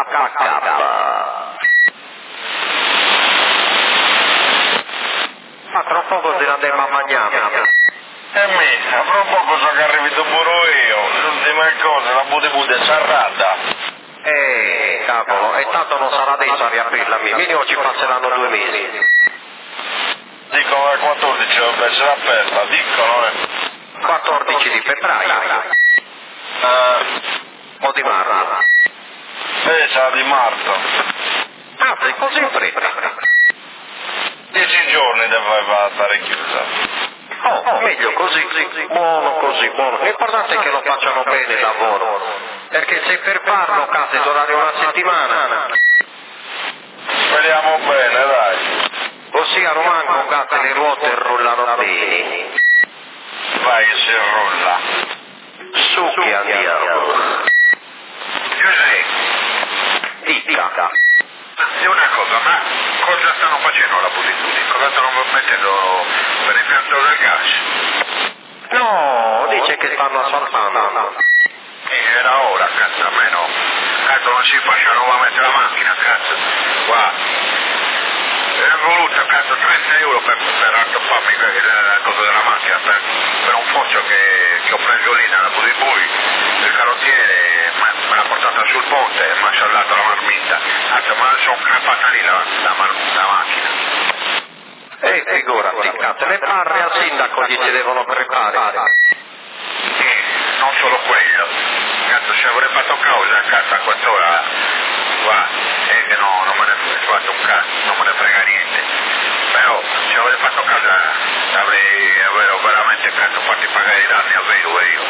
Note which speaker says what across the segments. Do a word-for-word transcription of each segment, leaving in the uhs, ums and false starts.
Speaker 1: Ma tra poco te ne andiamo a mangiare.
Speaker 2: E me, a fra poco so che arrivi tu pure io, l'ultima cosa, la bute bute è sarrata.
Speaker 1: Eh, cavolo, e tanto non sarà adesso a riaprirla, minimo ci passeranno due mesi.
Speaker 2: Dicono che quattordici dovrebbe essere aperta, dicono eh.
Speaker 1: quattordici di febbraio.
Speaker 2: Eh,
Speaker 1: O di marzo.
Speaker 2: eh, sarà di marzo.
Speaker 1: Ah, sei così in fretta.
Speaker 2: Dieci giorni deve stare chiusa.
Speaker 1: Oh, meglio così, buono così, buono. L'importante è che lo facciano bene il lavoro, perché se per farlo cade durare una settimana.
Speaker 2: Speriamo bene, dai.
Speaker 1: Ossia Romanco cade le ruote rullano bene.
Speaker 2: Vai che si rolla.
Speaker 1: Su che andiamo.
Speaker 2: Giuseppe,
Speaker 1: Dica.
Speaker 2: è una cosa, ma cosa stanno facendo la Pulitudine? Cosa stanno mettendo per l'impianto del gas?
Speaker 1: No, dice che stanno asfaltando.
Speaker 2: Eh, era ora, cazzo, almeno. Cazzo, non si faccia nuovamente la macchina, cazzo. Guarda. È voluto, cazzo, trenta euro per, per rattopparmi la cosa della macchina, per, per un fosso che, che ho preso lì nella Pulitudine. Il carrozziere me l'ha portata sul ponte e mi ha saldato la marmitta. Cazzo, ma sono campata lì la, la, la macchina.
Speaker 1: E figurati, cazzo, le parre al sindaco gli chiedevano preparare.
Speaker 2: E non solo quello. Cazzo, se avrei fatto causa, cazzo, a quest'ora, guarda, è che no, non me ne ho fatto un cazzo, non me ne frega niente. Però, se avrei fatto causa, avrei, avrei veramente, cazzo, fatti pagare i danni a vedo io.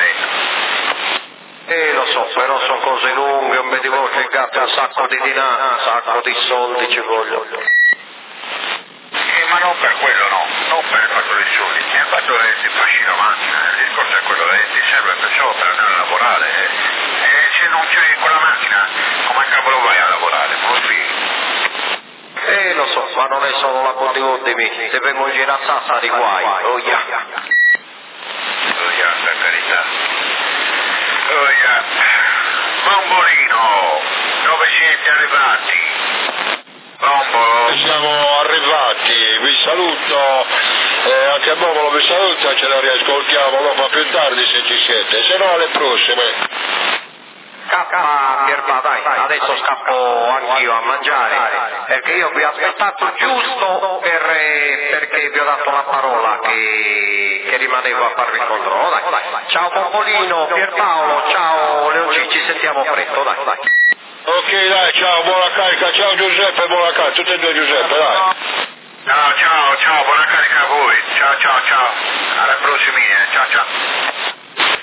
Speaker 1: Eh, lo so, però sono cose lunghe, non vedevo che il gatto ha un sacco di dinari, un sacco di soldi ci vogliono.
Speaker 2: Eh, ma non per quello no, non per il fatto dei soldi, è il fatto che ti fasci la macchina, il discorso è quello che ti serve perciò per andare a lavorare e se non c'è quella macchina, come cavolo vai a lavorare? Così.
Speaker 1: Eh, lo so, ma non è solo la Conti mi, se vengo in giro a Sassari guai, oh yeah.
Speaker 2: Oh yeah, per carità. Oh yeah. Bombolino, dove siete arrivati? Bombolo.
Speaker 3: Siamo arrivati, vi saluto, eh, anche a Bombolo vi saluta, ce la riascoltiamo, lo fa più tardi se ci siete, se no alle prossime.
Speaker 1: Scappa Pierpa, dai, adesso scappo anch'io a mangiare, perché io vi ho aspettato giusto per, eh, perché vi ho dato la parola che, che rimanevo a farvi il controllo, dai. Ciao Bombolino, Pierpaolo, ciao Leonci, ci sentiamo presto, dai, dai.
Speaker 3: Ok dai, ciao, buona carica, ciao Giuseppe, buona carica, tutti e due Giuseppe, dai.
Speaker 2: Ciao, ciao, ciao, buona carica a voi, ciao, ciao, ciao, alla prossima, eh. Ciao, ciao.